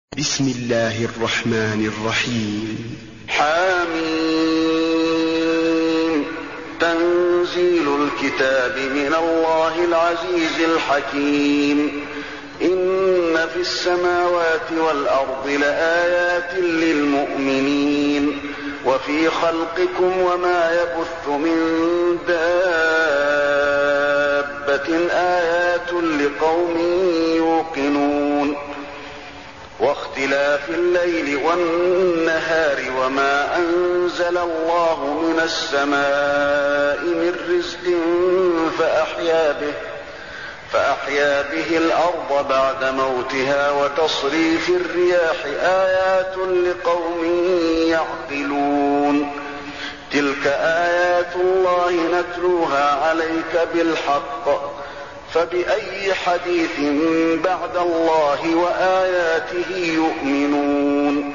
بسم الله الرحمن الرحيم. حميم. تنزيل الكتاب من الله العزيز الحكيم. إن في السماوات والأرض لآيات للمؤمنين وفي خلقكم وما يبث من دابة آيات لقوم يوقنون. واختلاف الليل والنهار وما أنزل الله من السماء من رزق فأحيا به الأرض بعد موتها وتصريف الرياح آيات لقوم يعقلون. تلك آيات الله نتلوها عليك بالحق فبأي حديث بعد الله وآياته يؤمنون.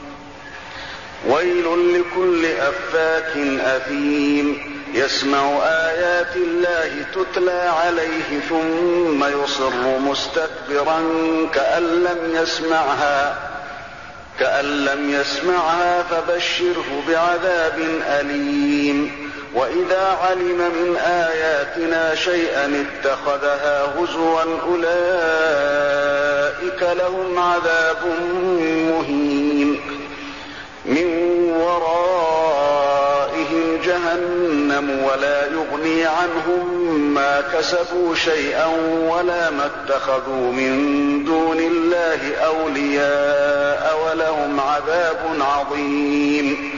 ويل لكل أفاك أثيم يسمع آيات الله تتلى عليه ثم يصر مستكبرا كأن لم يسمعها فبشره بعذاب أليم. وإذا علم من آياتنا شيئا اتخذها هزوا أولئك لهم عذاب مهين من ورائهم جهنم ولا يغني عنهم ما كسبوا شيئا ولا ما اتخذوا من دون الله أولياء ولهم عذاب عظيم.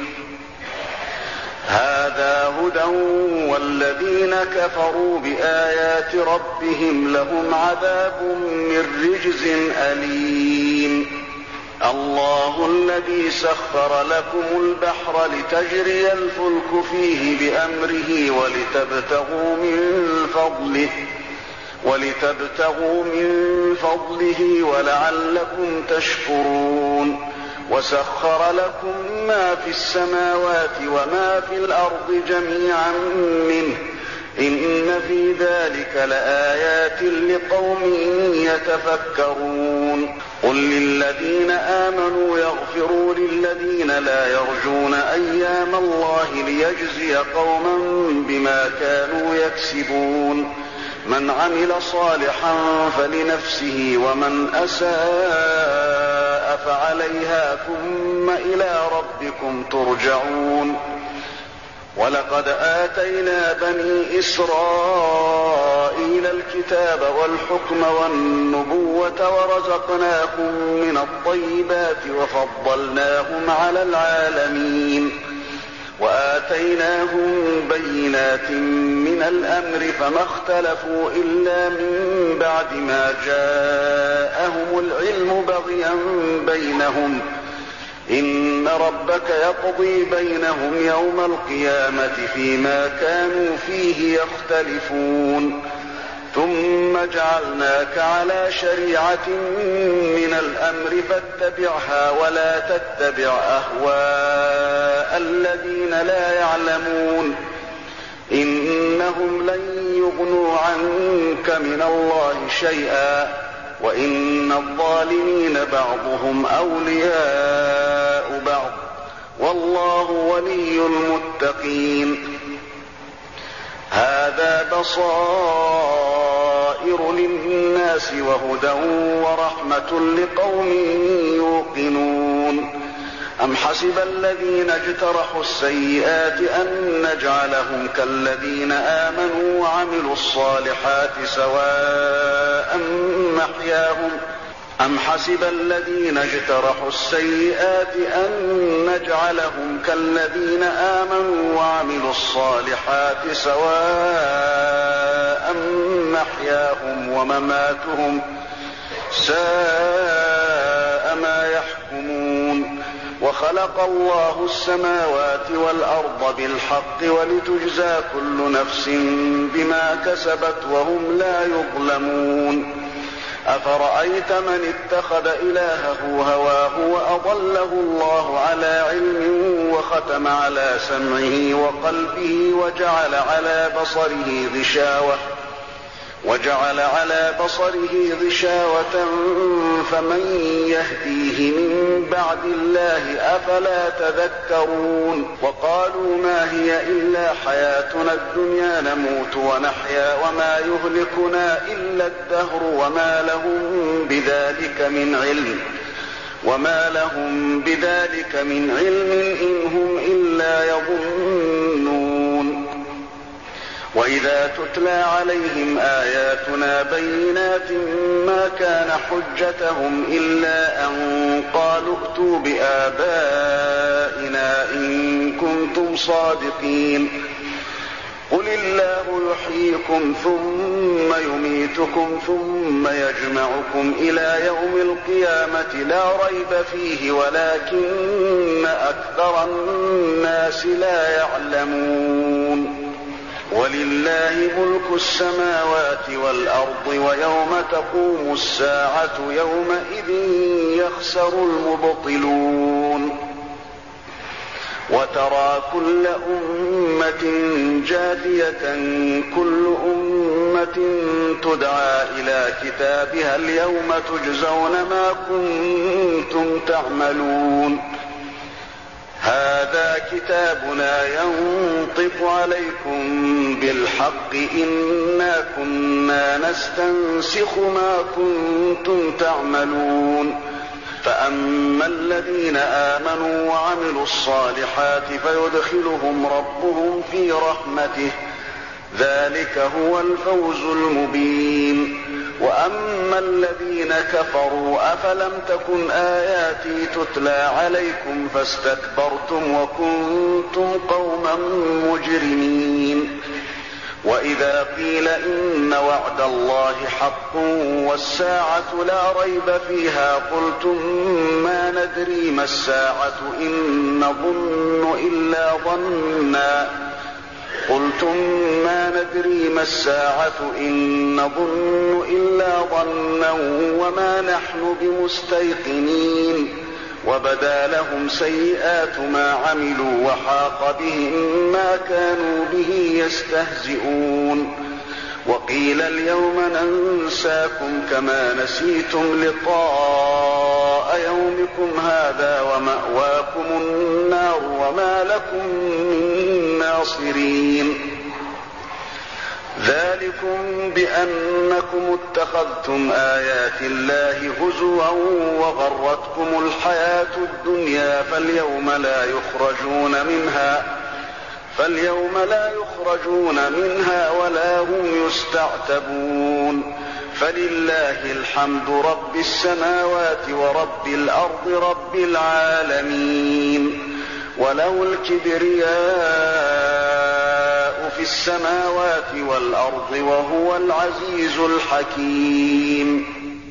هذا هدى والذين كفروا بآيات ربهم لهم عذاب من رجز أليم. الله الذي سخر لكم البحر لتجري الفلك فيه بأمره ولتبتغوا من فضله ولعلكم تشكرون. وسخر لكم ما في السماوات وما في الأرض جميعا منه إن في ذلك لآيات لقوم يتفكرون. قل للذين آمنوا يغفروا للذين لا يرجون أيام الله ليجزي قوما بما كانوا يكسبون. من عمل صالحا فلنفسه ومن أساء فعليها ثم إلى ربكم ترجعون. ولقد آتينا بني إسرائيل الكتاب والحكم والنبوة ورزقناهم من الطيبات وفضلناهم على العالمين وآتيناهم بينات من الأمر فما اختلفوا إلا من بعد ما جاءهم العلم بغيا بينهم. إن ربك يقضي بينهم يوم القيامة فيما كانوا فيه يختلفون. ثم جعلناك على شريعة من الأمر فاتبعها ولا تتبع أهواء الذين لا يعلمون إنهم لن يغنوا عنك من الله شيئا وإن الظالمين بعضهم أولياء بعض والله ولي المتقين. هذا بصائر للناس وهدى ورحمة لقوم يوقنون. أم حسب الذين اجترحوا السيئات أن نجعلهم كالذين آمنوا وعملوا الصالحات سواء محياهم أم حسب الذين اجترحوا السيئات أن نجعلهم كالذين آمنوا وعملوا الصالحات سواء محياهم ومماتهم ساء ما يحكمون. وخلق الله السماوات والأرض بالحق ولتجزى كل نفس بما كسبت وهم لا يظلمون. أفرأيت من اتخذ إلهه هواه وأضله الله على علم وختم على سمعه وقلبه وجعل على بصره غشاوة وجعل على بصره غشاوة فمن يهديه من بعد الله أفلا تذكرون وقالوا ما هي إلا حياتنا الدنيا نموت ونحيا وما يهلكنا إلا الدهر وما لهم بذلك من علم إن هم إلا يظنون وإذا تتلى عليهم آياتنا بينات ما كان حجتهم إلا أن قالوا ائتوا بآبائنا إن كنتم صادقين قل الله يحييكم ثم يميتكم ثم يجمعكم إلى يوم القيامة لا ريب فيه ولكن أكثر الناس لا يعلمون ولله ملك السماوات والأرض ويوم تقوم الساعة يومئذ يخسر المبطلون وترى كل أمة جاثية كل أمة تدعى إلى كتابها اليوم تجزون ما كنتم تعملون هذا كتابنا ينطق عليكم بالحق إنا كنا نستنسخ ما كنتم تعملون فأما الذين آمنوا وعملوا الصالحات فيدخلهم ربهم في رحمته ذلك هو الفوز المبين وأما الذين كفروا أفلم تكن آياتي تتلى عليكم فاستكبرتم وكنتم قوما مجرمين وإذا قيل إن وعد الله حق والساعة لا ريب فيها قلتم ما ندري ما الساعة إن نظن إلا ظنا وما نحن بمستيقنين وبدا لهم سيئات ما عملوا وحاق بهم ما كانوا به يستهزئون وقيل اليوم ننساكم كما نسيتم لقاء يومكم هذا ومأواكم النار وما لكم من ناصرين ذلكم بأنكم اتخذتم آيات الله هزوا وغرتكم الحياة الدنيا فاليوم لا يخرجون منها ولا هم يستعتبون فلله الحمد رب السماوات ورب الأرض رب العالمين وله الكبرياء في السماوات والأرض وهو العزيز الحكيم